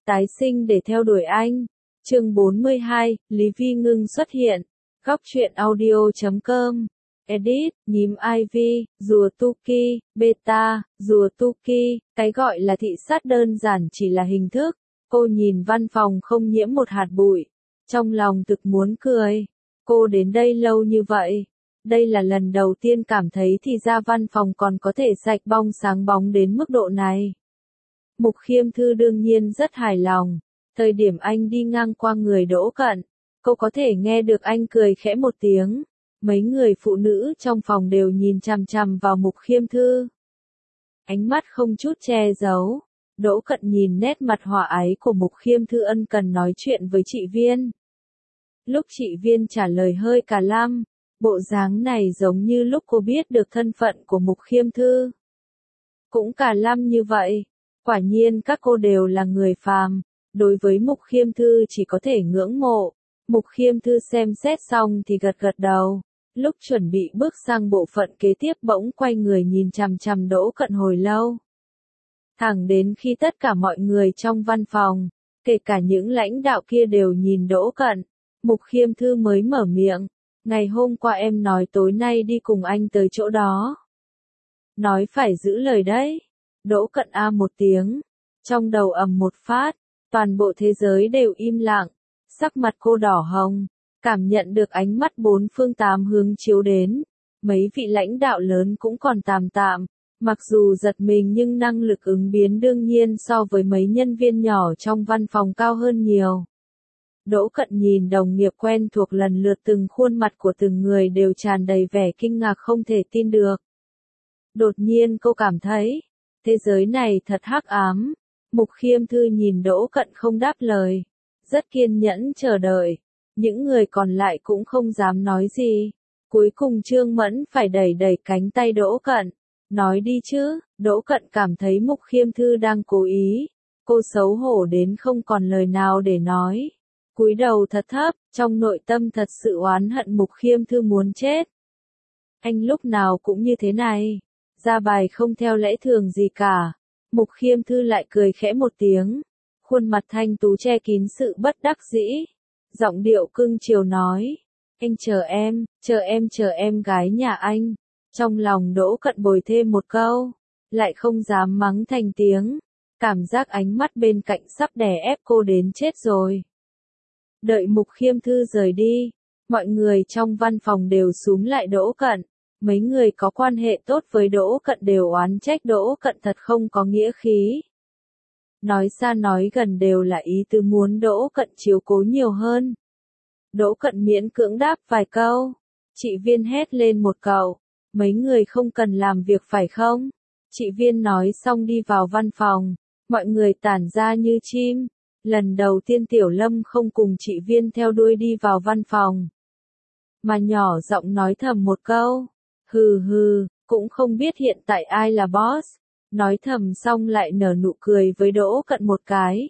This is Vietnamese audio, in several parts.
Tái sinh để theo đuổi anh. Chương 42, Lý Vi Ngưng xuất hiện. Góc truyện audio.com. Edit, nhím Ivy, rùa Tuki, beta, rùa Tuki, cái gọi là thị sát đơn giản chỉ là hình thức. Cô nhìn văn phòng không nhiễm một hạt bụi. Trong lòng thực muốn cười. Cô đến đây lâu như vậy. Đây là lần đầu tiên cảm thấy thì ra văn phòng còn có thể sạch bong sáng bóng đến mức độ này. Mục Khiêm Thư đương nhiên rất hài lòng. Thời điểm anh đi ngang qua người Đỗ Cận, cô có thể nghe được anh cười khẽ một tiếng. Mấy người phụ nữ trong phòng đều nhìn chằm chằm vào Mục Khiêm Thư. Ánh mắt không chút che giấu. Đỗ Cận nhìn nét mặt hòa ái của Mục Khiêm Thư ân cần nói chuyện với chị Viên. Lúc chị Viên trả lời hơi cà lăm, bộ dáng này giống như lúc cô biết được thân phận của Mục Khiêm Thư. Cũng cà lăm như vậy, quả nhiên các cô đều là người phàm, đối với Mục Khiêm Thư chỉ có thể ngưỡng mộ. Mục Khiêm Thư xem xét xong thì gật gật đầu, lúc chuẩn bị bước sang bộ phận kế tiếp bỗng quay người nhìn chằm chằm Đỗ Cận hồi lâu. Thẳng đến khi tất cả mọi người trong văn phòng, kể cả những lãnh đạo kia đều nhìn Đỗ Cận, Mục Khiêm Thư mới mở miệng. Ngày hôm qua em nói tối nay đi cùng anh tới chỗ đó. Nói phải giữ lời đấy. Đỗ Cận a một tiếng. Trong đầu ầm một phát. Toàn bộ thế giới đều im lặng. Sắc mặt cô đỏ hồng. Cảm nhận được ánh mắt bốn phương tám hướng chiếu đến. Mấy vị lãnh đạo lớn cũng còn tạm tạm. Mặc dù giật mình nhưng năng lực ứng biến đương nhiên so với mấy nhân viên nhỏ trong văn phòng cao hơn nhiều. Đỗ Cận nhìn đồng nghiệp quen thuộc lần lượt từng khuôn mặt của từng người đều tràn đầy vẻ kinh ngạc không thể tin được. Đột nhiên cô cảm thấy, thế giới này thật hắc ám. Mục Khiêm Thư nhìn Đỗ Cận không đáp lời, rất kiên nhẫn chờ đợi. Những người còn lại cũng không dám nói gì. Cuối cùng Trương Mẫn phải đẩy đẩy cánh tay Đỗ Cận. Nói đi chứ. Đỗ Cận cảm thấy Mục Khiêm Thư đang cố ý. Cô xấu hổ đến không còn lời nào để nói. Cúi đầu thật thấp, trong nội tâm thật sự oán hận Mục Khiêm Thư muốn chết. Anh lúc nào cũng như thế này, ra bài không theo lẽ thường gì cả. Mục Khiêm Thư lại cười khẽ một tiếng, khuôn mặt thanh tú che kín sự bất đắc dĩ. Giọng điệu cưng chiều nói, anh chờ em gái nhà anh. Trong lòng Đỗ Cận bồi thêm một câu, lại không dám mắng thành tiếng. Cảm giác ánh mắt bên cạnh sắp đè ép cô đến chết rồi. Đợi Mục Khiêm Thư rời đi, mọi người trong văn phòng đều xúm lại Đỗ Cận. Mấy người có quan hệ tốt với Đỗ Cận đều oán trách Đỗ Cận thật không có nghĩa khí. Nói xa nói gần đều là ý tứ muốn Đỗ Cận chiếu cố nhiều hơn. Đỗ Cận miễn cưỡng đáp vài câu. Chị Viên hét lên một câu, mấy người không cần làm việc phải không? Chị Viên nói xong đi vào văn phòng, mọi người tản ra như chim. Lần đầu tiên Tiểu Lâm không cùng chị Viên theo đuôi đi vào văn phòng, mà nhỏ giọng nói thầm một câu, hừ hừ, cũng không biết hiện tại ai là boss. Nói thầm xong lại nở nụ cười với Đỗ Cận một cái.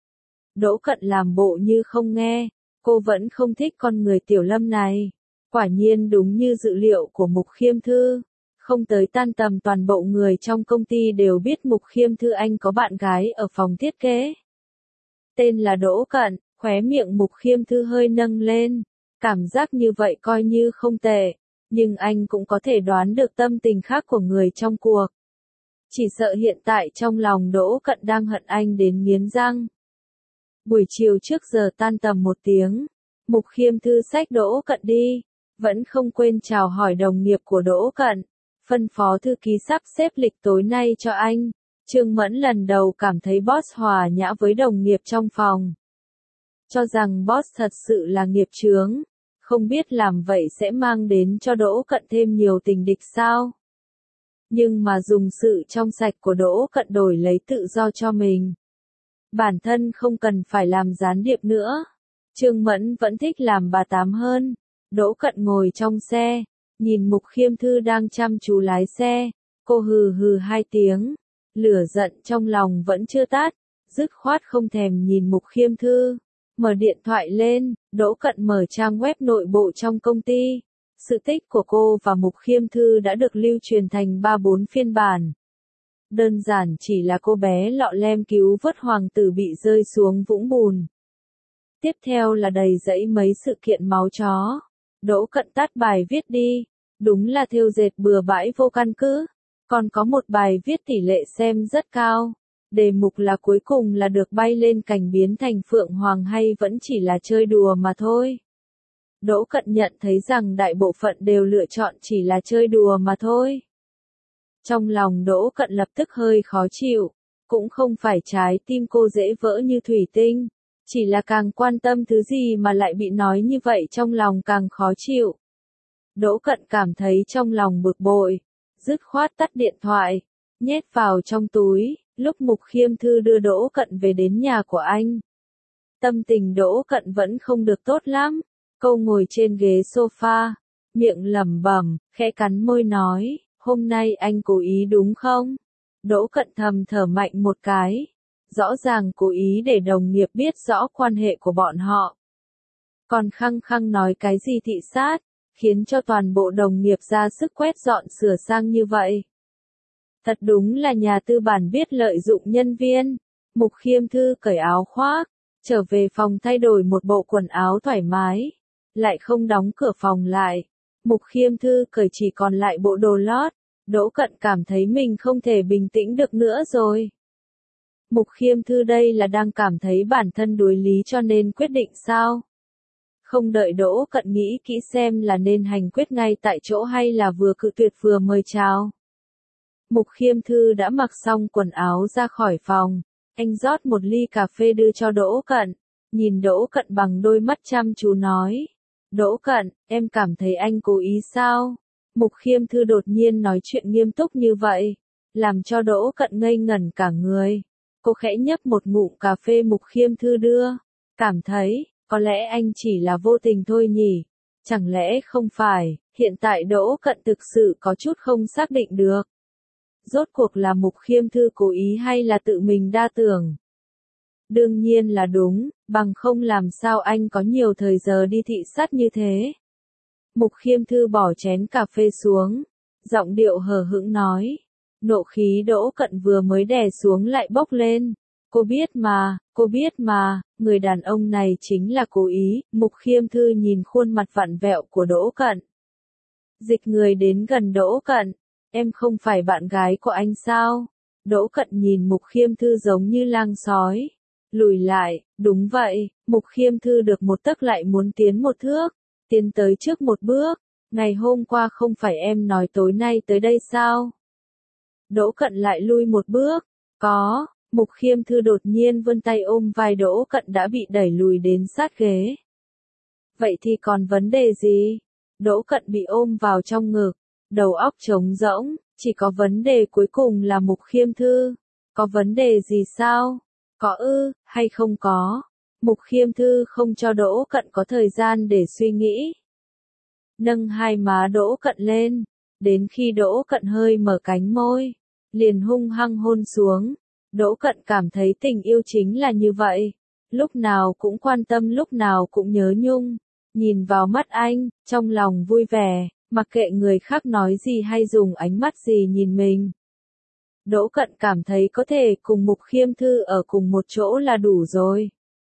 Đỗ Cận làm bộ như không nghe, cô vẫn không thích con người Tiểu Lâm này. Quả nhiên đúng như dự liệu của Mục Khiêm Thư, không tới tan tầm toàn bộ người trong công ty đều biết Mục Khiêm Thư anh có bạn gái ở phòng thiết kế. Tên là Đỗ Cận, khóe miệng Mục Khiêm Thư hơi nâng lên, cảm giác như vậy coi như không tệ, nhưng anh cũng có thể đoán được tâm tình khác của người trong cuộc. Chỉ sợ hiện tại trong lòng Đỗ Cận đang hận anh đến nghiến răng. Buổi chiều trước giờ tan tầm một tiếng, Mục Khiêm Thư xách Đỗ Cận đi, vẫn không quên chào hỏi đồng nghiệp của Đỗ Cận, phân phó thư ký sắp xếp lịch tối nay cho anh. Trương Mẫn lần đầu cảm thấy boss hòa nhã với đồng nghiệp trong phòng. Cho rằng boss thật sự là nghiệp chướng, không biết làm vậy sẽ mang đến cho Đỗ Cận thêm nhiều tình địch sao. Nhưng mà dùng sự trong sạch của Đỗ Cận đổi lấy tự do cho mình. Bản thân không cần phải làm gián điệp nữa. Trương Mẫn vẫn thích làm bà tám hơn. Đỗ Cận ngồi trong xe, nhìn Mục Khiêm Thư đang chăm chú lái xe. Cô hừ hừ hai tiếng. Lửa giận trong lòng vẫn chưa tát, dứt khoát không thèm nhìn Mục Khiêm Thư. Mở điện thoại lên, Đỗ Cận mở trang web nội bộ trong công ty. Sự tích của cô và Mục Khiêm Thư đã được lưu truyền thành 3-4 phiên bản. Đơn giản chỉ là cô bé lọ lem cứu vớt hoàng tử bị rơi xuống vũng bùn. Tiếp theo là đầy dẫy mấy sự kiện máu chó. Đỗ Cận tắt bài viết đi. Đúng là thêu dệt bừa bãi vô căn cứ. Còn có một bài viết tỷ lệ xem rất cao. Đề mục là cuối cùng là được bay lên cành biến thành phượng hoàng hay vẫn chỉ là chơi đùa mà thôi. Đỗ Cận nhận thấy rằng đại bộ phận đều lựa chọn chỉ là chơi đùa mà thôi. Trong lòng Đỗ Cận lập tức hơi khó chịu. Cũng không phải trái tim cô dễ vỡ như thủy tinh. Chỉ là càng quan tâm thứ gì mà lại bị nói như vậy trong lòng càng khó chịu. Đỗ Cận cảm thấy trong lòng bực bội. Dứt khoát tắt điện thoại. Nhét vào trong túi. Lúc Mục Khiêm Thư đưa Đỗ Cận về đến nhà của anh. Tâm tình Đỗ Cận vẫn không được tốt lắm. Cô ngồi trên ghế sofa. Miệng lẩm bẩm, khẽ cắn môi nói. Hôm nay anh cố ý đúng không? Đỗ Cận thầm thở mạnh một cái. Rõ ràng cố ý để đồng nghiệp biết rõ quan hệ của bọn họ. Còn khăng khăng nói cái gì thị sát, khiến cho toàn bộ đồng nghiệp ra sức quét dọn sửa sang như vậy. Thật đúng là nhà tư bản biết lợi dụng nhân viên. Mục Khiêm Thư cởi áo khoác, trở về phòng thay đổi một bộ quần áo thoải mái. Lại không đóng cửa phòng lại. Mục Khiêm Thư cởi chỉ còn lại bộ đồ lót. Đỗ Cận cảm thấy mình không thể bình tĩnh được nữa rồi. Mục Khiêm Thư đây là đang cảm thấy bản thân đuối lý cho nên quyết định sao? Không đợi Đỗ Cận nghĩ kỹ xem là nên hành quyết ngay tại chỗ hay là vừa cự tuyệt vừa mời chào. Mục Khiêm Thư đã mặc xong quần áo ra khỏi phòng. Anh rót một ly cà phê đưa cho Đỗ Cận. Nhìn Đỗ Cận bằng đôi mắt chăm chú nói. Đỗ Cận, em cảm thấy anh cố ý sao? Mục Khiêm Thư đột nhiên nói chuyện nghiêm túc như vậy. Làm cho Đỗ Cận ngây ngẩn cả người. Cô khẽ nhấp một ngụm cà phê Mục Khiêm Thư đưa. Cảm thấy, có lẽ anh chỉ là vô tình thôi nhỉ? Chẳng lẽ không phải, hiện tại Đỗ Cận thực sự có chút không xác định được. Rốt cuộc là Mục Khiêm Thư cố ý hay là tự mình đa tưởng? Đương nhiên là đúng, bằng không làm sao anh có nhiều thời giờ đi thị sát như thế. Mục Khiêm Thư bỏ chén cà phê xuống, giọng điệu hờ hững nói. Nộ khí Đỗ Cận vừa mới đè xuống lại bốc lên. Cô biết mà, người đàn ông này chính là cố ý. Mục Khiêm Thư nhìn khuôn mặt vặn vẹo của Đỗ Cận. Dịch người đến gần Đỗ Cận. Em không phải bạn gái của anh sao? Đỗ Cận nhìn Mục Khiêm Thư giống như lang sói. Lùi lại, đúng vậy, Mục Khiêm Thư được một tấc lại muốn tiến một thước. Tiến tới trước một bước. Ngày hôm qua không phải em nói tối nay tới đây sao? Đỗ Cận lại lui một bước. Có, Mục Khiêm Thư đột nhiên vươn tay ôm vai Đỗ Cận đã bị đẩy lùi đến sát ghế. Vậy thì còn vấn đề gì? Đỗ Cận bị ôm vào trong ngực, đầu óc trống rỗng, chỉ có vấn đề cuối cùng là Mục Khiêm Thư. Có vấn đề gì sao? Có ư, hay không có? Mục Khiêm Thư không cho Đỗ Cận có thời gian để suy nghĩ. Nâng hai má Đỗ Cận lên, đến khi Đỗ Cận hơi mở cánh môi, liền hung hăng hôn xuống. Đỗ Cận cảm thấy tình yêu chính là như vậy, lúc nào cũng quan tâm lúc nào cũng nhớ nhung. Nhìn vào mắt anh, trong lòng vui vẻ, mặc kệ người khác nói gì hay dùng ánh mắt gì nhìn mình. Đỗ Cận cảm thấy có thể cùng Mục Khiêm Thư ở cùng một chỗ là đủ rồi.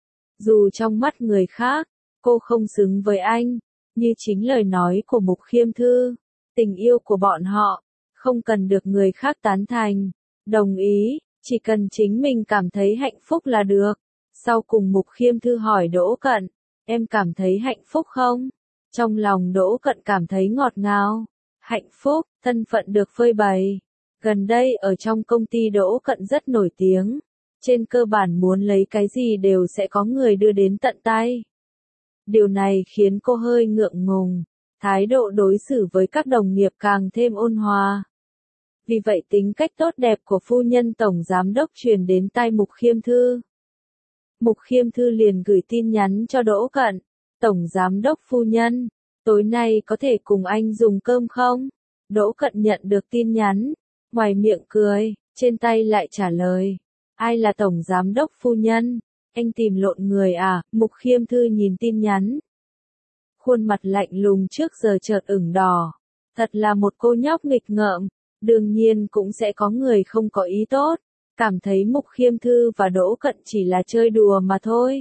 Dù trong mắt người khác, cô không xứng với anh, như chính lời nói của Mục Khiêm Thư, tình yêu của bọn họ, không cần được người khác tán thành, đồng ý, chỉ cần chính mình cảm thấy hạnh phúc là được. Sau cùng Mục Khiêm Thư hỏi Đỗ Cận, em cảm thấy hạnh phúc không? Trong lòng Đỗ Cận cảm thấy ngọt ngào, hạnh phúc, thân phận được phơi bày. Gần đây ở trong công ty Đỗ Cận rất nổi tiếng, trên cơ bản muốn lấy cái gì đều sẽ có người đưa đến tận tay. Điều này khiến cô hơi ngượng ngùng, thái độ đối xử với các đồng nghiệp càng thêm ôn hòa. Vì vậy tính cách tốt đẹp của phu nhân tổng giám đốc truyền đến tai Mục Khiêm Thư. Mục Khiêm Thư liền gửi tin nhắn cho Đỗ Cận, tổng giám đốc phu nhân, tối nay có thể cùng anh dùng cơm không? Đỗ Cận nhận được tin nhắn, ngoài miệng cười, trên tay lại trả lời, ai là tổng giám đốc phu nhân? Anh tìm lộn người à? Mục Khiêm Thư nhìn tin nhắn. Khuôn mặt lạnh lùng trước giờ chợt ửng đỏ. Thật là một cô nhóc nghịch ngợm. Đương nhiên cũng sẽ có người không có ý tốt, cảm thấy Mục Khiêm Thư và Đỗ Cận chỉ là chơi đùa mà thôi.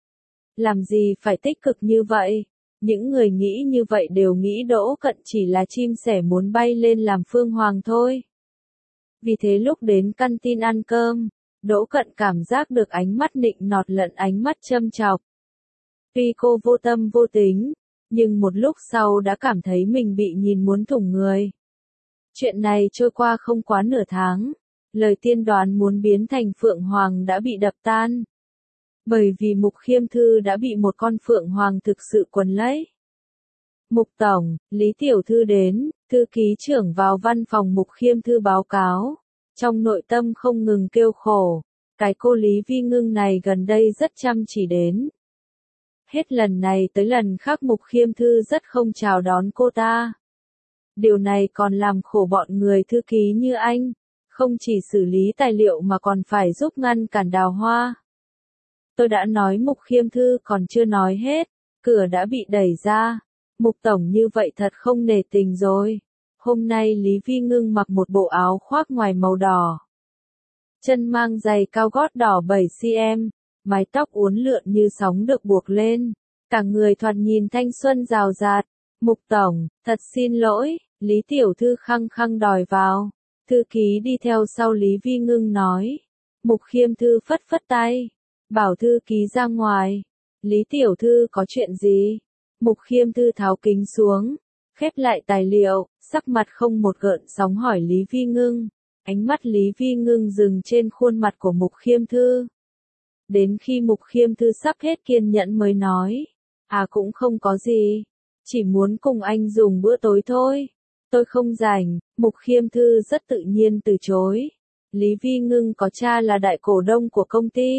Làm gì phải tích cực như vậy? Những người nghĩ như vậy đều nghĩ Đỗ Cận chỉ là chim sẻ muốn bay lên làm phương hoàng thôi. Vì thế lúc đến căn tin ăn cơm, Đỗ Cận cảm giác được ánh mắt nịnh nọt lẫn ánh mắt châm chọc. Tuy cô vô tâm vô tính, nhưng một lúc sau đã cảm thấy mình bị nhìn muốn thủng người. Chuyện này trôi qua không quá nửa tháng, lời tiên đoán muốn biến thành phượng hoàng đã bị đập tan. Bởi vì Mục Khiêm Thư đã bị một con phượng hoàng thực sự quấn lấy. Mục Tổng, Lý Tiểu Thư đến, thư ký trưởng vào văn phòng Mục Khiêm Thư báo cáo. Trong nội tâm không ngừng kêu khổ, cái cô Lý Vi Ngưng này gần đây rất chăm chỉ đến. Hết lần này tới lần khác Mục Khiêm Thư rất không chào đón cô ta. Điều này còn làm khổ bọn người thư ký như anh, không chỉ xử lý tài liệu mà còn phải giúp ngăn cản Đào Hoa. Tôi đã nói Mục Khiêm Thư còn chưa nói hết, cửa đã bị đẩy ra. Mục Tổng như vậy thật không nể tình rồi. Hôm nay Lý Vi Ngưng mặc một bộ áo khoác ngoài màu đỏ. Chân mang giày cao gót đỏ 7cm, mái tóc uốn lượn như sóng được buộc lên. Cả người thoạt nhìn thanh xuân rào rạt. Mục Tổng, thật xin lỗi, Lý Tiểu Thư khăng khăng đòi vào. Thư ký đi theo sau Lý Vi Ngưng nói. Mục Khiêm Thư phất phất tay, bảo thư ký ra ngoài. Lý Tiểu Thư có chuyện gì? Mục Khiêm Thư tháo kính xuống, khép lại tài liệu, sắc mặt không một gợn sóng hỏi Lý Vi Ngưng. Ánh mắt Lý Vi Ngưng dừng trên khuôn mặt của Mục Khiêm Thư. Đến khi Mục Khiêm Thư sắp hết kiên nhẫn mới nói. À cũng không có gì, chỉ muốn cùng anh dùng bữa tối thôi. Tôi không rảnh. Mục Khiêm Thư rất tự nhiên từ chối. Lý Vi Ngưng có cha là đại cổ đông của công ty.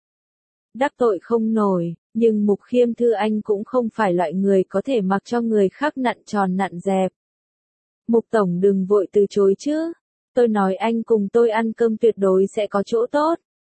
Đắc tội không nổi, nhưng Mục Khiêm Thư anh cũng không phải loại người có thể mặc cho người khác nặn tròn nặn dẹp. Mục Tổng đừng vội từ chối chứ. Tôi nói anh cùng tôi ăn cơm tuyệt đối sẽ có chỗ tốt.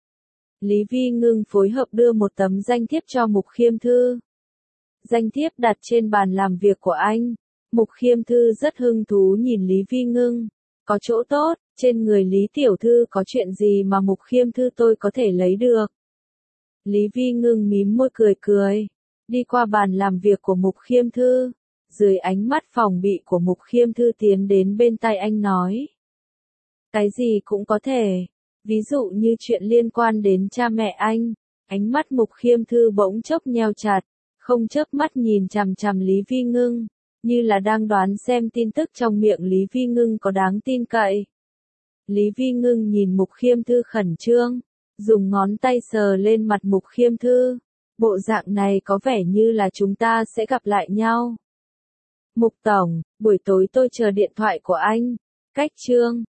Lý Vi Ngưng phối hợp đưa một tấm danh thiếp cho Mục Khiêm Thư. Danh thiếp đặt trên bàn làm việc của anh. Mục Khiêm Thư rất hứng thú nhìn Lý Vi Ngưng. Có chỗ tốt, trên người Lý Tiểu Thư có chuyện gì mà Mục Khiêm Thư tôi có thể lấy được. Lý Vi Ngưng mím môi cười cười. Đi qua bàn làm việc của Mục Khiêm Thư. Dưới ánh mắt phòng bị của Mục Khiêm Thư tiến đến bên tai anh nói. Cái gì cũng có thể. Ví dụ như chuyện liên quan đến cha mẹ anh. Ánh mắt Mục Khiêm Thư bỗng chốc nheo chặt. Không chớp mắt nhìn chằm chằm Lý Vi Ngưng. Như là đang đoán xem tin tức trong miệng Lý Vi Ngưng có đáng tin cậy. Lý Vi Ngưng nhìn Mục Khiêm Thư khẩn trương. Dùng ngón tay sờ lên mặt Mục Khiêm Thư. Bộ dạng này có vẻ như là chúng ta sẽ gặp lại nhau. Mục Tổng, buổi tối tôi chờ điện thoại của anh. Cách chương